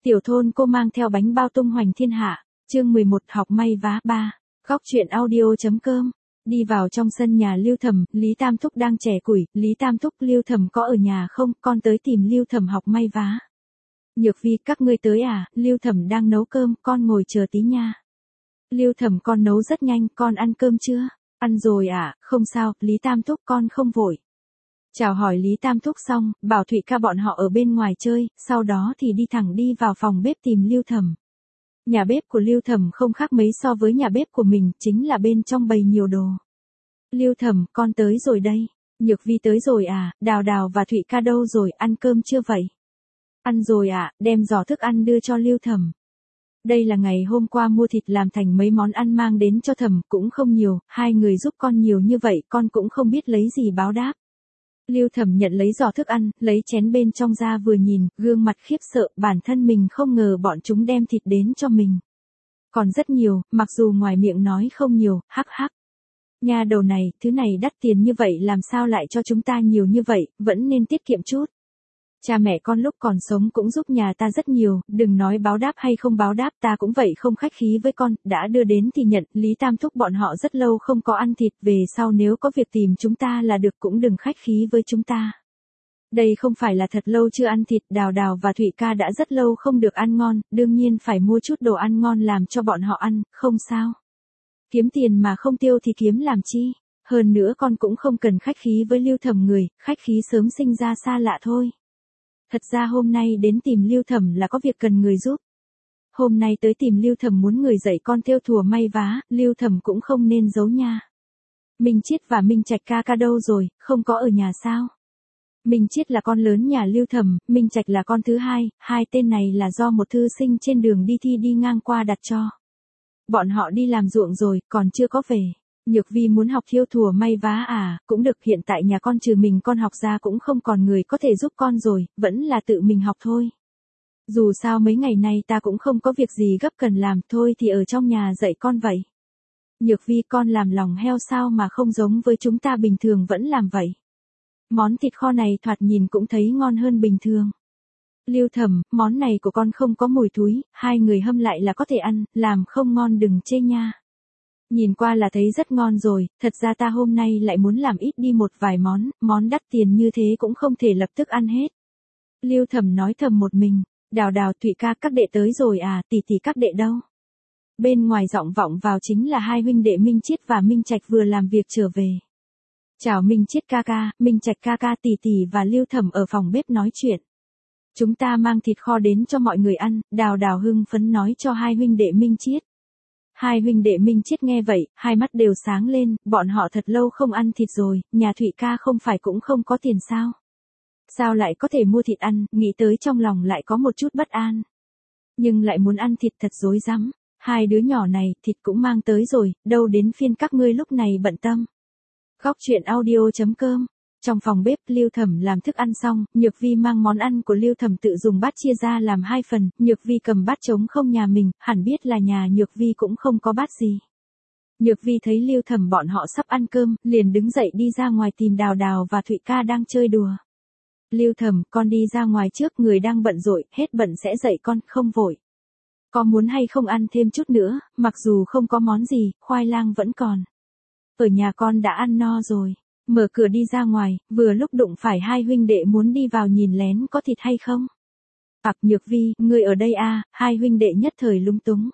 Tiểu thôn cô mang theo bánh bao tung hoành thiên hạ, chương 11 học may vá 3, góc chuyện audio.com. Đi vào trong sân nhà Lưu Thẩm, Lý Tam Thúc đang chẻ củi, Lý Tam Thúc Lưu Thẩm có ở nhà không, con tới tìm Lưu Thẩm học may vá. Nhược Vi, các ngươi tới à, Lưu Thẩm đang nấu cơm, con ngồi chờ tí nha. Lưu Thẩm, con nấu rất nhanh, con ăn cơm chưa? Ăn rồi à, không sao, Lý Tam Thúc con không vội. Chào hỏi Lý Tam Thúc xong, bảo Thụy ca bọn họ ở bên ngoài chơi, sau đó thì đi thẳng đi vào phòng bếp tìm Lưu Thẩm. Nhà bếp của Lưu Thẩm không khác mấy so với nhà bếp của mình, chính là bên trong bày nhiều đồ. Lưu Thẩm, con tới rồi đây. Nhược Vi tới rồi à, Đào Đào và Thụy ca đâu rồi, ăn cơm chưa vậy? Ăn rồi à, đem giỏ thức ăn đưa cho Lưu Thẩm. Đây là ngày hôm qua mua thịt làm thành mấy món ăn mang đến cho Thẩm, cũng không nhiều, hai người giúp con nhiều như vậy, con cũng không biết lấy gì báo đáp. Lưu Thẩm nhận lấy giỏ thức ăn, lấy chén bên trong ra vừa nhìn, gương mặt khiếp sợ, bản thân mình không ngờ bọn chúng đem thịt đến cho mình. Còn rất nhiều, mặc dù ngoài miệng nói không nhiều, hắc hắc. Nhà đầu này, thứ này đắt tiền như vậy làm sao lại cho chúng ta nhiều như vậy, vẫn nên tiết kiệm chút. Cha mẹ con lúc còn sống cũng giúp nhà ta rất nhiều, đừng nói báo đáp hay không báo đáp, ta cũng vậy không khách khí với con, đã đưa đến thì nhận. Lý Tam Thúc bọn họ rất lâu không có ăn thịt, về sau nếu có việc tìm chúng ta là được, cũng đừng khách khí với chúng ta. Đây không phải là thật lâu chưa ăn thịt, Đào Đào và Thụy ca đã rất lâu không được ăn ngon, đương nhiên phải mua chút đồ ăn ngon làm cho bọn họ ăn, không sao. Kiếm tiền mà không tiêu thì kiếm làm chi, hơn nữa con cũng không cần khách khí với Lưu Thẩm người, khách khí sớm sinh ra xa lạ thôi. Thật ra hôm nay đến tìm Lưu Thẩm là có việc cần người giúp. Hôm nay tới tìm Lưu Thẩm muốn người dạy con thêu thùa may vá, Lưu Thẩm cũng không nên giấu nha. Minh Chiết và Minh Trạch ca ca đâu rồi, không có ở nhà sao? Minh Chiết là con lớn nhà Lưu Thẩm, Minh Trạch là con thứ hai, hai tên này là do một thư sinh trên đường đi thi đi ngang qua đặt cho. Bọn họ đi làm ruộng rồi, còn chưa có về. Nhược Vi muốn học thêu thùa may vá à, cũng được, hiện tại nhà con trừ mình con học ra cũng không còn người có thể giúp con rồi, vẫn là tự mình học thôi. Dù sao mấy ngày nay ta cũng không có việc gì gấp cần làm, thôi thì ở trong nhà dạy con vậy. Nhược Vi, con làm lòng heo sao mà không giống với chúng ta bình thường vẫn làm vậy. Món thịt kho này thoạt nhìn cũng thấy ngon hơn bình thường. Lưu Thẩm, món này của con không có mùi thúi, hai người hâm lại là có thể ăn, làm không ngon đừng chê nha. Nhìn qua là thấy rất ngon rồi, thật ra ta hôm nay lại muốn làm ít đi một vài món đắt tiền như thế cũng không thể lập tức ăn hết. Lưu Thẩm nói thầm một mình, Đào Đào Thụy ca các đệ tới rồi à, tỷ tỷ các đệ đâu? Bên ngoài vọng vọng vào chính là hai huynh đệ Minh Chiết và Minh Trạch vừa làm việc trở về. Chào Minh Chiết ca ca, Minh Trạch ca ca, tỷ tỷ và Lưu Thẩm ở phòng bếp nói chuyện. Chúng ta mang thịt kho đến cho mọi người ăn, Đào Đào hưng phấn nói cho hai huynh đệ Minh Chiết. Hai huynh đệ Minh Chiết nghe vậy, hai mắt đều sáng lên, bọn họ thật lâu không ăn thịt rồi, nhà Thụy ca không phải cũng không có tiền sao? Sao lại có thể mua thịt ăn, nghĩ tới trong lòng lại có một chút bất an. Nhưng lại muốn ăn thịt thật rối rắm, hai đứa nhỏ này, thịt cũng mang tới rồi, đâu đến phiên các ngươi lúc này bận tâm. Góc chuyện audio.com. Trong phòng bếp, Lưu Thẩm làm thức ăn xong, Nhược Vi mang món ăn của Lưu Thẩm tự dùng bát chia ra làm hai phần, Nhược Vi cầm bát trống không nhà mình, hẳn biết là nhà Nhược Vi cũng không có bát gì. Nhược Vi thấy Lưu Thẩm bọn họ sắp ăn cơm, liền đứng dậy đi ra ngoài tìm Đào Đào và Thụy ca đang chơi đùa. Lưu Thẩm, con đi ra ngoài trước, người đang bận rộn, hết bận sẽ dạy con, không vội. Có muốn hay không ăn thêm chút nữa, mặc dù không có món gì, khoai lang vẫn còn. Ở nhà con đã ăn no rồi. Mở cửa đi ra ngoài, vừa lúc đụng phải hai huynh đệ muốn đi vào nhìn lén có thịt hay không. Nhược Vi, ngươi ở đây à, hai huynh đệ nhất thời lúng túng.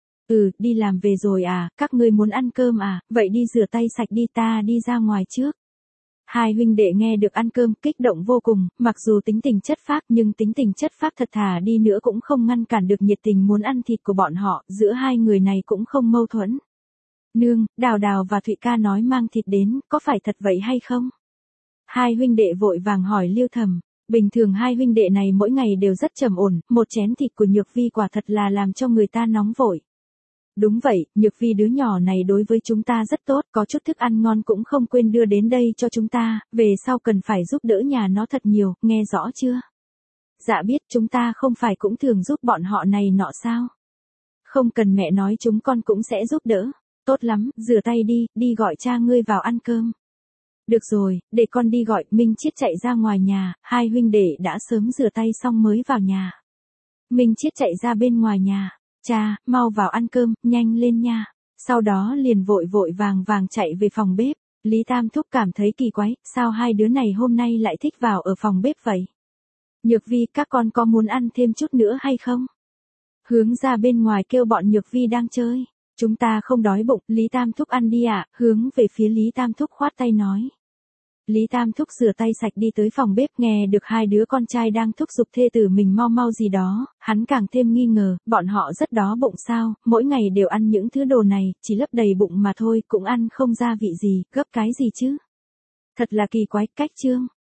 Đi làm về rồi à, các ngươi muốn ăn cơm à, vậy đi rửa tay sạch đi, ta đi ra ngoài trước. Hai huynh đệ nghe được ăn cơm kích động vô cùng, mặc dù tính tình chất phác nhưng tính tình chất phác thật thà đi nữa cũng không ngăn cản được nhiệt tình muốn ăn thịt của bọn họ, giữa hai người này cũng không mâu thuẫn. Nương, Đào Đào và Thụy ca nói mang thịt đến, có phải thật vậy hay không? Hai huynh đệ vội vàng hỏi Lưu Thẩm. Bình thường hai huynh đệ này mỗi ngày đều rất trầm ổn, một chén thịt của Nhược Vi quả thật là làm cho người ta nóng vội. Đúng vậy, Nhược Vi đứa nhỏ này đối với chúng ta rất tốt, có chút thức ăn ngon cũng không quên đưa đến đây cho chúng ta, về sau cần phải giúp đỡ nhà nó thật nhiều, nghe rõ chưa? Dạ biết, chúng ta không phải cũng thường giúp bọn họ này nọ sao? Không cần mẹ nói, chúng con cũng sẽ giúp đỡ. Tốt lắm, rửa tay đi gọi cha ngươi vào ăn cơm. Được rồi, để con đi gọi. Minh Chiết chạy ra ngoài nhà, hai huynh đệ đã sớm rửa tay xong mới vào nhà. Minh Chiết chạy ra bên ngoài nhà. Cha, mau vào ăn cơm, nhanh lên nha. Sau đó liền vội vội vàng vàng chạy về phòng bếp. Lý Tam Thúc cảm thấy kỳ quái, sao hai đứa này hôm nay lại thích vào ở phòng bếp vậy? Nhược Vi, các con có muốn ăn thêm chút nữa hay không? Hướng ra bên ngoài kêu bọn Nhược Vi đang chơi. Chúng ta không đói bụng, Lý Tam Thúc ăn đi ạ. Hướng về phía Lý Tam Thúc khoát tay nói. Lý Tam Thúc rửa tay sạch đi tới phòng bếp, nghe được hai đứa con trai đang thúc giục thê tử mình mau mau gì đó, hắn càng thêm nghi ngờ, bọn họ rất đói bụng sao, mỗi ngày đều ăn những thứ đồ này, chỉ lấp đầy bụng mà thôi, cũng ăn không ra vị gì, gấp cái gì chứ. Thật là kỳ quái, cách chương.